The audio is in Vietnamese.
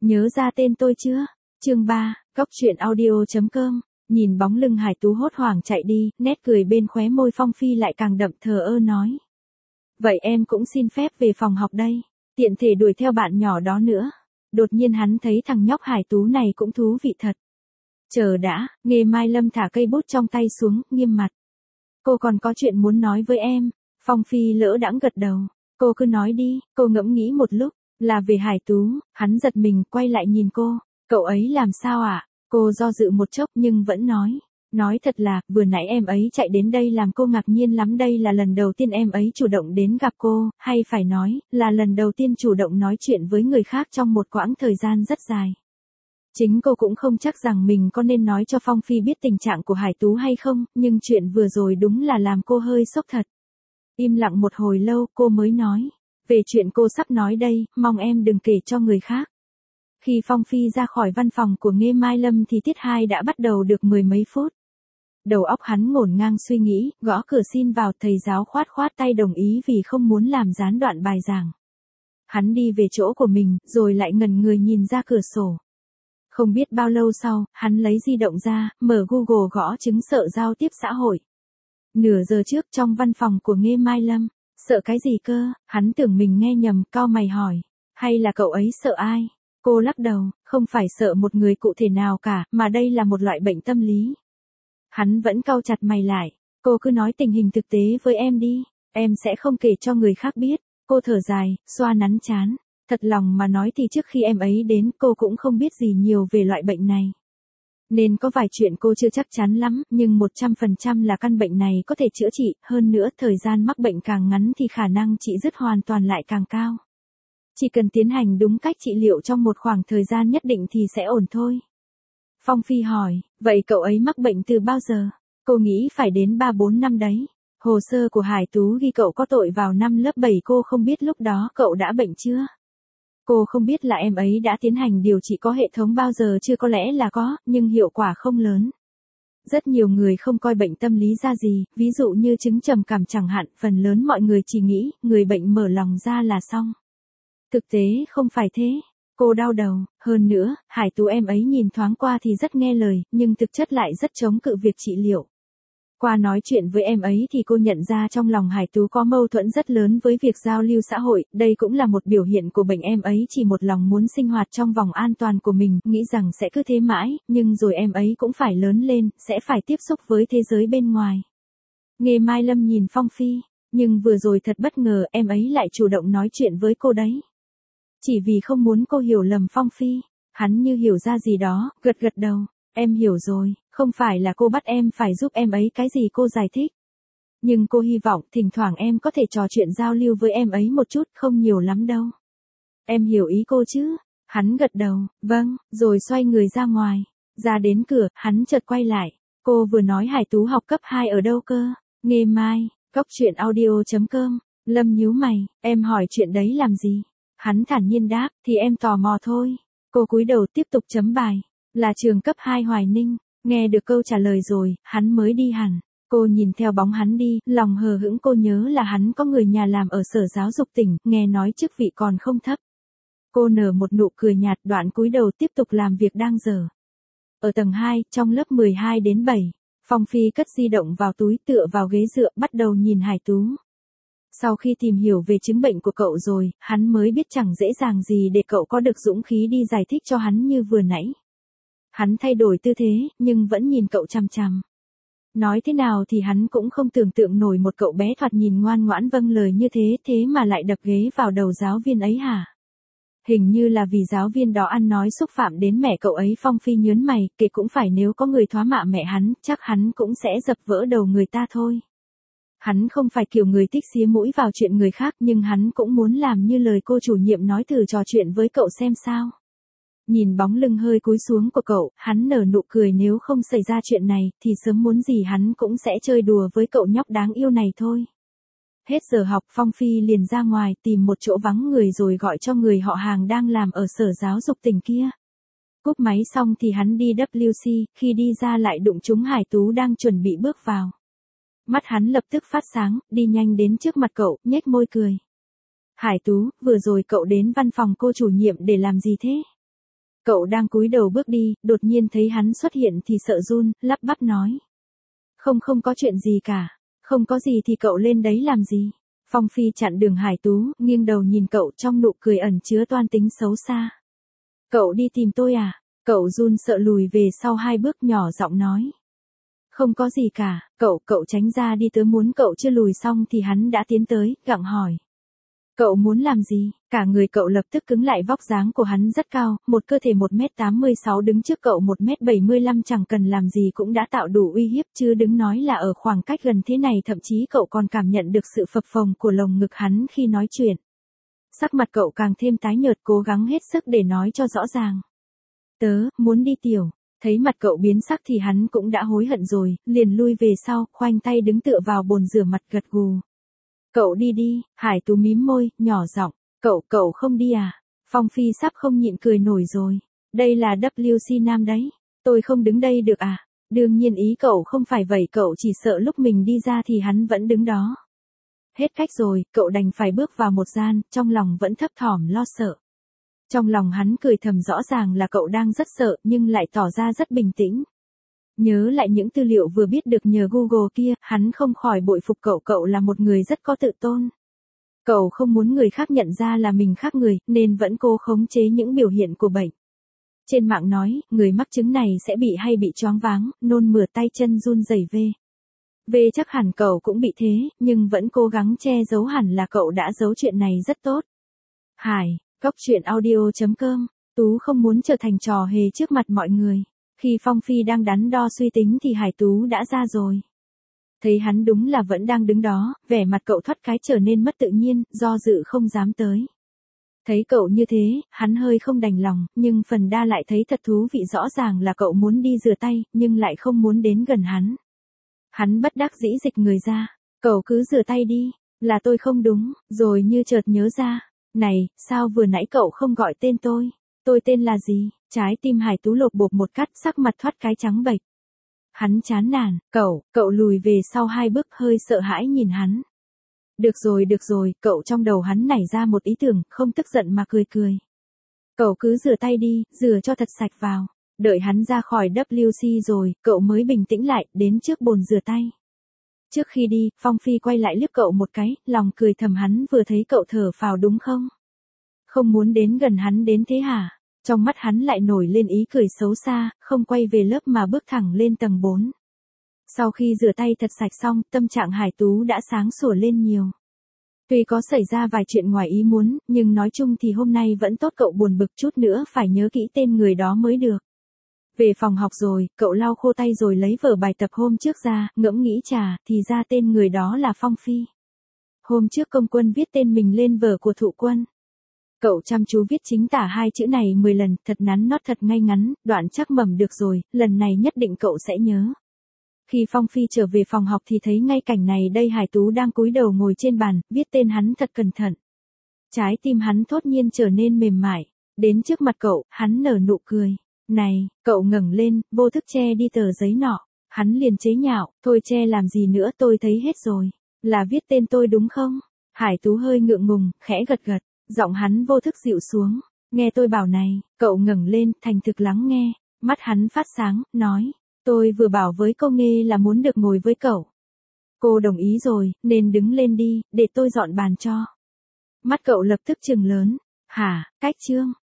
Nhớ ra tên tôi chưa? Chương 3, Góc truyện audio.com. Nhìn bóng lưng Hải Tú hốt hoảng chạy đi, nét cười bên khóe môi Phong Phi lại càng đậm, thờ ơ nói. Vậy em cũng xin phép về phòng học đây, tiện thể đuổi theo bạn nhỏ đó nữa. Đột nhiên hắn thấy thằng nhóc Hải Tú này cũng thú vị thật. Chờ đã, Nghê Mai Lâm thả cây bút trong tay xuống, nghiêm mặt. Cô còn có chuyện muốn nói với em. Phong Phi lỡ đãng gật đầu. Cô cứ nói đi. Cô ngẫm nghĩ một lúc. Là về Hải Tú. Hắn giật mình, quay lại nhìn cô. Cậu ấy làm sao ạ? Cô do dự một chốc nhưng vẫn nói. Nói thật là, vừa nãy em ấy chạy đến đây làm cô ngạc nhiên lắm. Đây là lần đầu tiên em ấy chủ động đến gặp cô, hay phải nói, là lần đầu tiên chủ động nói chuyện với người khác trong một quãng thời gian rất dài. Chính cô cũng không chắc rằng mình có nên nói cho Phong Phi biết tình trạng của Hải Tú hay không, nhưng chuyện vừa rồi đúng là làm cô hơi sốc thật. Im lặng một hồi lâu, cô mới nói. Về chuyện cô sắp nói đây, mong em đừng kể cho người khác. Khi Phong Phi ra khỏi văn phòng của Nghê Mai Lâm thì tiết 2 đã bắt đầu được mười mấy phút. Đầu óc hắn ngổn ngang suy nghĩ, gõ cửa xin vào, thầy giáo khoát khoát tay đồng ý vì không muốn làm gián đoạn bài giảng. Hắn đi về chỗ của mình, rồi lại ngẩn người nhìn ra cửa sổ. Không biết bao lâu sau, hắn lấy di động ra, mở Google gõ chứng sợ giao tiếp xã hội. Nửa giờ trước trong văn phòng của Nghê Mai Lâm. Sợ cái gì cơ? Hắn tưởng mình nghe nhầm, cau mày hỏi. Hay là cậu ấy sợ ai? Cô lắc đầu, không phải sợ một người cụ thể nào cả, mà đây là một loại bệnh tâm lý. Hắn vẫn cau chặt mày lại. Cô cứ nói tình hình thực tế với em đi. Em sẽ không kể cho người khác biết. Cô thở dài, xoa nắn trán. Thật lòng mà nói thì trước khi em ấy đến cô cũng không biết gì nhiều về loại bệnh này. Nên có vài chuyện cô chưa chắc chắn lắm, nhưng 100% là căn bệnh này có thể chữa trị, hơn nữa thời gian mắc bệnh càng ngắn thì khả năng trị dứt hoàn toàn lại càng cao. Chỉ cần tiến hành đúng cách trị liệu trong một khoảng thời gian nhất định thì sẽ ổn thôi. Phong Phi hỏi, vậy cậu ấy mắc bệnh từ bao giờ? Cô nghĩ phải đến 3-4 năm đấy. Hồ sơ của Hải Tú ghi cậu có tội vào năm lớp 7, cô không biết lúc đó cậu đã bệnh chưa? Cô không biết là em ấy đã tiến hành điều trị có hệ thống bao giờ chưa, có lẽ là có, nhưng hiệu quả không lớn. Rất nhiều người không coi bệnh tâm lý ra gì, ví dụ như chứng trầm cảm chẳng hạn, phần lớn mọi người chỉ nghĩ, người bệnh mở lòng ra là xong. Thực tế không phải thế. Cô đau đầu, hơn nữa, Hải Tú em ấy nhìn thoáng qua thì rất nghe lời, nhưng thực chất lại rất chống cự việc trị liệu. Qua nói chuyện với em ấy thì cô nhận ra trong lòng Hải Tú có mâu thuẫn rất lớn với việc giao lưu xã hội, đây cũng là một biểu hiện của bệnh. Em ấy chỉ một lòng muốn sinh hoạt trong vòng an toàn của mình, nghĩ rằng sẽ cứ thế mãi, nhưng rồi em ấy cũng phải lớn lên, sẽ phải tiếp xúc với thế giới bên ngoài. Nghê Mai Lâm nhìn Phong Phi, nhưng vừa rồi thật bất ngờ, em ấy lại chủ động nói chuyện với cô đấy. Chỉ vì không muốn cô hiểu lầm Phong Phi, hắn như hiểu ra gì đó, gật gật đầu. Em hiểu rồi, không phải là cô bắt em phải giúp em ấy cái gì, cô giải thích. Nhưng cô hy vọng thỉnh thoảng em có thể trò chuyện giao lưu với em ấy một chút, không nhiều lắm đâu. Em hiểu ý cô chứ? Hắn gật đầu, vâng, rồi xoay người ra ngoài. Ra đến cửa, hắn chợt quay lại. Cô vừa nói Hải Tú học cấp 2 ở đâu cơ? Nghê Mai, Góc truyện audio.com. Lâm nhíu mày, em hỏi chuyện đấy làm gì? Hắn thản nhiên đáp, thì em tò mò thôi. Cô cúi đầu tiếp tục chấm bài. Là trường cấp 2 Hoài Ninh. Nghe được câu trả lời rồi, hắn mới đi hẳn. Cô nhìn theo bóng hắn đi, lòng hờ hững. Cô nhớ là hắn có người nhà làm ở Sở Giáo dục tỉnh, nghe nói chức vị còn không thấp. Cô nở một nụ cười nhạt, đoạn cúi đầu tiếp tục làm việc đang dở. Ở tầng 2, trong lớp 12 đến 7, Phong Phi cất di động vào túi, tựa vào ghế dựa, bắt đầu nhìn Hải Tú. Sau khi tìm hiểu về chứng bệnh của cậu rồi, hắn mới biết chẳng dễ dàng gì để cậu có được dũng khí đi giải thích cho hắn như vừa nãy. Hắn thay đổi tư thế, nhưng vẫn nhìn cậu chằm chằm. Nói thế nào thì hắn cũng không tưởng tượng nổi một cậu bé thoạt nhìn ngoan ngoãn vâng lời như thế mà lại đập ghế vào đầu giáo viên ấy hả? Hình như là vì giáo viên đó ăn nói xúc phạm đến mẹ cậu ấy. Phong Phi nhớn mày, kể cũng phải, nếu có người thoá mạ mẹ hắn, chắc hắn cũng sẽ dập vỡ đầu người ta thôi. Hắn không phải kiểu người thích xía mũi vào chuyện người khác, nhưng hắn cũng muốn làm như lời cô chủ nhiệm nói, thử trò chuyện với cậu xem sao. Nhìn bóng lưng hơi cúi xuống của cậu, hắn nở nụ cười, nếu không xảy ra chuyện này, thì sớm muốn gì hắn cũng sẽ chơi đùa với cậu nhóc đáng yêu này thôi. Hết giờ học, Phong Phi liền ra ngoài, tìm một chỗ vắng người rồi gọi cho người họ hàng đang làm ở Sở Giáo dục tỉnh kia. Cúp máy xong thì hắn đi WC, khi đi ra lại đụng trúng Hải Tú đang chuẩn bị bước vào. Mắt hắn lập tức phát sáng, đi nhanh đến trước mặt cậu, nhếch môi cười. Hải Tú, vừa rồi cậu đến văn phòng cô chủ nhiệm để làm gì thế? Cậu đang cúi đầu bước đi, đột nhiên thấy hắn xuất hiện thì sợ run, lắp bắp nói. Không có chuyện gì cả. Không có gì thì cậu lên đấy làm gì? Phong Phi chặn đường Hải Tú, nghiêng đầu nhìn cậu trong nụ cười ẩn chứa toan tính xấu xa. Cậu đi tìm tôi à? Cậu run sợ lùi về sau 2 bước nhỏ giọng nói. Không có gì cả, cậu tránh ra đi, tớ muốn. Cậu chưa lùi xong thì hắn đã tiến tới, gặng hỏi. Cậu muốn làm gì? Cả người cậu lập tức cứng lại, vóc dáng của hắn rất cao, một cơ thể 1m86 đứng trước cậu 1m75 chẳng cần làm gì cũng đã tạo đủ uy hiếp, chứ đừng nói là ở khoảng cách gần thế này, thậm chí cậu còn cảm nhận được sự phập phồng của lồng ngực hắn khi nói chuyện. Sắc mặt cậu càng thêm tái nhợt, cố gắng hết sức để nói cho rõ ràng. Tớ muốn đi tiểu. Thấy mặt cậu biến sắc thì hắn cũng đã hối hận rồi, liền lui về sau, khoanh tay đứng tựa vào bồn rửa mặt gật gù. Cậu đi đi. Hải Tú mím môi, nhỏ giọng. Cậu không đi à? Phong Phi sắp không nhịn cười nổi rồi. Đây là WC Nam đấy. Tôi không đứng đây được à? Đương nhiên ý cậu không phải vậy, cậu chỉ sợ lúc mình đi ra thì hắn vẫn đứng đó. Hết cách rồi, cậu đành phải bước vào một gian, trong lòng vẫn thấp thỏm lo sợ. Trong lòng hắn cười thầm, rõ ràng là cậu đang rất sợ nhưng lại tỏ ra rất bình tĩnh. Nhớ lại những tư liệu vừa biết được nhờ Google kia, hắn không khỏi bội phục cậu là một người rất có tự tôn. Cậu không muốn người khác nhận ra là mình khác người, nên vẫn cố khống chế những biểu hiện của bệnh. Trên mạng nói, người mắc chứng này sẽ bị choáng váng, nôn mửa, tay chân run rẩy về chắc hẳn cậu cũng bị thế, nhưng vẫn cố gắng che giấu, hẳn là cậu đã giấu chuyện này rất tốt. Hải, Cóc Truyện Audio.com, Tú không muốn trở thành trò hề trước mặt mọi người. Khi Phong Phi đang đắn đo suy tính thì Hải Tú đã ra rồi. Thấy hắn đúng là vẫn đang đứng đó, vẻ mặt cậu thoát cái trở nên mất tự nhiên, do dự không dám tới. Thấy cậu như thế, hắn hơi không đành lòng, nhưng phần đa lại thấy thật thú vị, rõ ràng là cậu muốn đi rửa tay, nhưng lại không muốn đến gần hắn. Hắn bất đắc dĩ dịch người ra. Cậu cứ rửa tay đi, là tôi không đúng, rồi như chợt nhớ ra. Này, sao vừa nãy cậu không gọi tên tôi? Tôi tên là gì? Trái tim Hải Tú lột bột một cắt, sắc mặt thoát cái trắng bệch. Hắn chán nản, cậu lùi về sau 2 bước, hơi sợ hãi nhìn hắn. Được rồi, cậu trong đầu hắn nảy ra một ý tưởng, không tức giận mà cười. Cậu cứ rửa tay đi, rửa cho thật sạch vào. Đợi hắn ra khỏi WC rồi, cậu mới bình tĩnh lại, đến trước bồn rửa tay. Trước khi đi, Phong Phi quay lại liếc cậu một cái, lòng cười thầm, hắn vừa thấy cậu thở phào đúng không? Không muốn đến gần hắn đến thế hả? Trong mắt hắn lại nổi lên ý cười xấu xa, không quay về lớp mà bước thẳng lên tầng 4. Sau khi rửa tay thật sạch xong, tâm trạng Hải Tú đã sáng sủa lên nhiều. Tuy có xảy ra vài chuyện ngoài ý muốn, nhưng nói chung thì hôm nay vẫn tốt. Cậu buồn bực chút nữa phải nhớ kỹ tên người đó mới được. Về phòng học rồi, cậu lau khô tay rồi lấy vở bài tập hôm trước ra, ngẫm nghĩ thì ra tên người đó là Phong Phi. Hôm trước Công Quân viết tên mình lên vở của Thụ Quân. Cậu chăm chú viết chính tả 2 chữ này 10 lần, thật nắn nót, thật ngay ngắn, đoạn chắc mầm được rồi, lần này nhất định cậu sẽ nhớ. Khi Phong Phi trở về phòng học thì thấy ngay cảnh này đây, Hải Tú đang cúi đầu ngồi trên bàn, viết tên hắn thật cẩn thận. Trái tim hắn thốt nhiên trở nên mềm mại. Đến trước mặt cậu, hắn nở nụ cười. Này, cậu ngẩng lên, vô thức che đi tờ giấy nọ. Hắn liền chế nhạo, thôi che làm gì nữa, tôi thấy hết rồi. Là viết tên tôi đúng không? Hải Tú hơi ngượng ngùng, khẽ gật. Giọng hắn vô thức dịu xuống. Nghe tôi bảo này, cậu ngẩng lên, thành thực lắng nghe. Mắt hắn phát sáng, nói. Tôi vừa bảo với cô Nghê là muốn được ngồi với cậu. Cô đồng ý rồi, nên đứng lên đi, để tôi dọn bàn cho. Mắt cậu lập tức trừng lớn. Hả, cách chương.